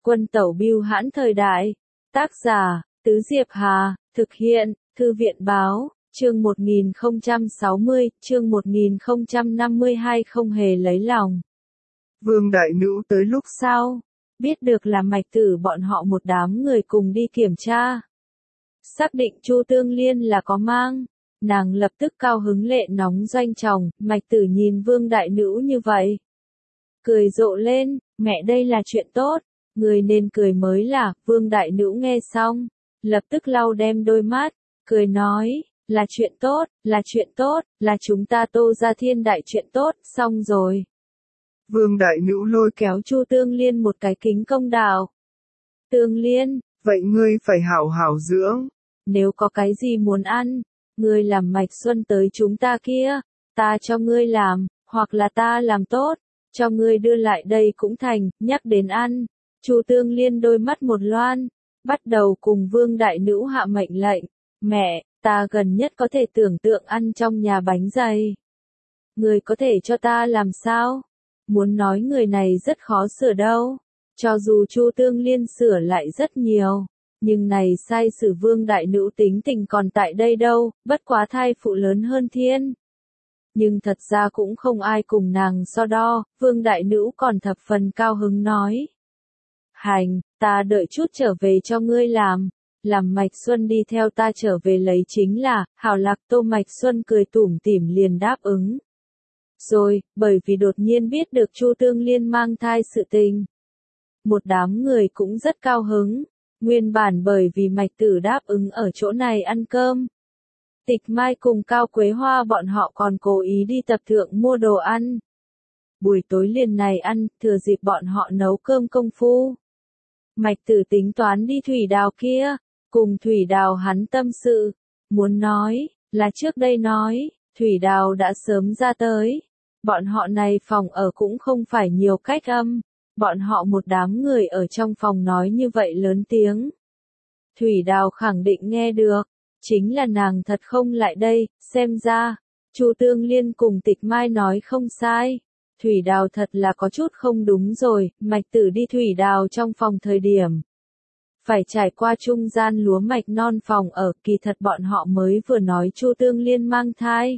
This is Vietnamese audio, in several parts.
Quân tẩu bưu hãn thời đại. Tác giả, Tứ Diệp Hà, thực hiện, Thư viện báo, chương 1060, chương 1052 không hề lấy lòng. Vương Đại Nữ tới lúc sau, biết được là Mạch Tử bọn họ một đám người cùng đi kiểm tra. Xác định Chu Tương Liên là có mang, nàng lập tức cao hứng lệ nóng doanh tròng, Mạch Tử nhìn Vương Đại Nữ như vậy. Cười rộ lên, mẹ đây là chuyện tốt, người nên cười mới là, Vương Đại Nữ nghe xong, lập tức lau đem đôi mắt, cười nói, là chuyện tốt, là chuyện tốt, là chúng ta Tô gia thiên đại chuyện tốt, xong rồi. Vương Đại Nữ lôi kéo Chu Tương Liên một cái kính công đạo. Tương Liên, vậy ngươi phải hảo hảo dưỡng. Nếu có cái gì muốn ăn, ngươi làm Mạch Xuân tới chúng ta kia, ta cho ngươi làm, hoặc là ta làm tốt, cho ngươi đưa lại đây cũng thành, nhắc đến ăn. Chu Tương Liên đôi mắt một loan, bắt đầu cùng Vương Đại Nữ hạ mệnh lệnh, mẹ, ta gần nhất có thể tưởng tượng ăn trong nhà bánh dày. Ngươi có thể cho ta làm sao? Muốn nói người này rất khó sửa đâu, cho dù Chu Tương Liên sửa lại rất nhiều, nhưng này sai sử Vương Đại Nữ tính tình còn tại đây đâu, bất quá thai phụ lớn hơn thiên. Nhưng thật ra cũng không ai cùng nàng so đo, Vương Đại Nữ còn thập phần cao hứng nói. Hành, ta đợi chút trở về cho ngươi làm Mạch Xuân đi theo ta trở về lấy chính là, hảo lạc. Tô Mạch Xuân cười tủm tỉm liền đáp ứng. Rồi, bởi vì đột nhiên biết được Chu Tương Liên mang thai sự tình. Một đám người cũng rất cao hứng, nguyên bản bởi vì Mạch Tử đáp ứng ở chỗ này ăn cơm. Tịch Mai cùng Cao Quế Hoa bọn họ còn cố ý đi tập thượng mua đồ ăn. Buổi tối liền này ăn, thừa dịp bọn họ nấu cơm công phu. Mạch Tử tính toán đi Thủy Đào kia, cùng Thủy Đào hắn tâm sự, muốn nói, là trước đây nói, Thủy Đào đã sớm ra tới. Bọn họ này phòng ở cũng không phải nhiều cách âm, bọn họ một đám người ở trong phòng nói như vậy lớn tiếng. Thủy Đào khẳng định nghe được, chính là nàng thật không lại đây, xem ra, Chu Tương Liên cùng Tịch Mai nói không sai. Thủy Đào thật là có chút không đúng rồi, Mạch Tử đi Thủy Đào trong phòng thời điểm. Phải trải qua trung gian lúa mạch non phòng ở, kỳ thật bọn họ mới vừa nói Chu Tương Liên mang thai.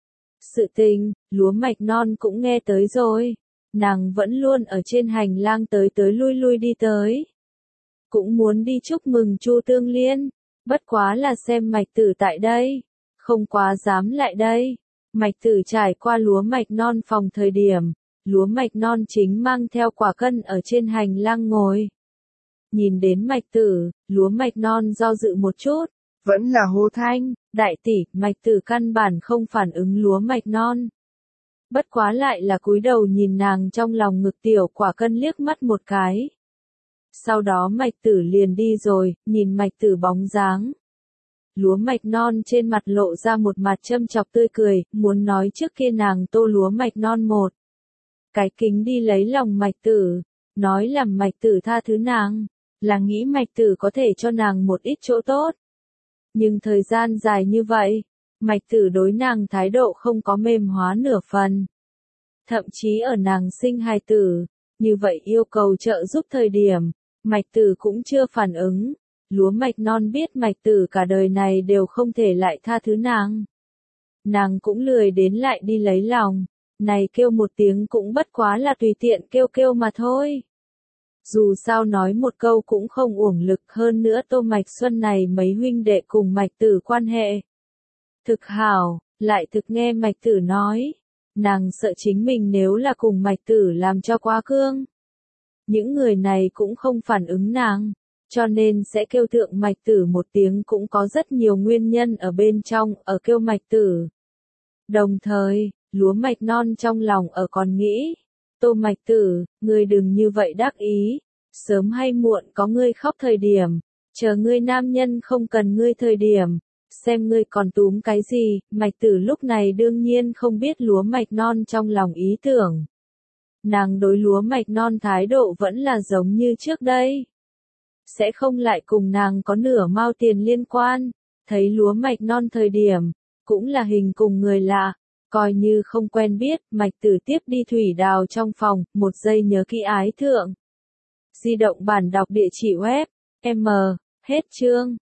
Sự tình, lúa mạch non cũng nghe tới rồi. Nàng vẫn luôn ở trên hành lang tới tới lui đi tới. Cũng muốn đi chúc mừng Chu Tương Liên. Bất quá là xem Mạch Tử tại đây. Không quá dám lại đây. Mạch Tử trải qua lúa mạch non phòng thời điểm. Lúa mạch non chính mang theo quả cân ở trên hành lang ngồi. Nhìn đến Mạch Tử, lúa mạch non do dự một chút. Vẫn là hô thanh, đại tỷ, Mạch Tử căn bản không phản ứng lúa mạch non. Bất quá lại là cúi đầu nhìn nàng trong lòng ngực tiểu quả cân liếc mắt một cái. Sau đó Mạch Tử liền đi rồi, nhìn Mạch Tử bóng dáng. Lúa mạch non trên mặt lộ ra một mặt châm chọc tươi cười, muốn nói trước kia nàng tô lúa mạch non một. Cái kính đi lấy lòng Mạch Tử, nói làm Mạch Tử tha thứ nàng, là nghĩ Mạch Tử có thể cho nàng một ít chỗ tốt. Nhưng thời gian dài như vậy, Mạch Tử đối nàng thái độ không có mềm hóa nửa phần. Thậm chí ở nàng sinh hài tử, như vậy yêu cầu trợ giúp thời điểm, Mạch Tử cũng chưa phản ứng. Lúa mạch non biết Mạch Tử cả đời này đều không thể lại tha thứ nàng. Nàng cũng lười đến lại đi lấy lòng, này kêu một tiếng cũng bất quá là tùy tiện kêu mà thôi. Dù sao nói một câu cũng không uổng lực, hơn nữa Tô Mạch Xuân này mấy huynh đệ cùng Mạch Tử quan hệ. Thực hảo, lại thực nghe Mạch Tử nói. Nàng sợ chính mình nếu là cùng Mạch Tử làm cho quá cương. Những người này cũng không phản ứng nàng, cho nên sẽ kêu thượng Mạch Tử một tiếng cũng có rất nhiều nguyên nhân ở bên trong, ở kêu Mạch Tử. Đồng thời, lúa mạch non trong lòng ở còn nghĩ. Tô Mạch Tử, ngươi đừng như vậy đắc ý, sớm hay muộn có ngươi khóc thời điểm, chờ ngươi nam nhân không cần ngươi thời điểm, xem ngươi còn túm cái gì. Mạch Tử lúc này đương nhiên không biết lúa mạch non trong lòng ý tưởng. Nàng đối lúa mạch non thái độ vẫn là giống như trước đây. Sẽ không lại cùng nàng có nửa mao tiền liên quan, thấy lúa mạch non thời điểm, cũng là hình cùng người lạ. Coi như không quen biết, Mạch Tử tiếp đi Thủy Đào trong phòng, một giây nhớ kỹ ái thượng. Di động bản đọc địa chỉ web. M. Hết chương.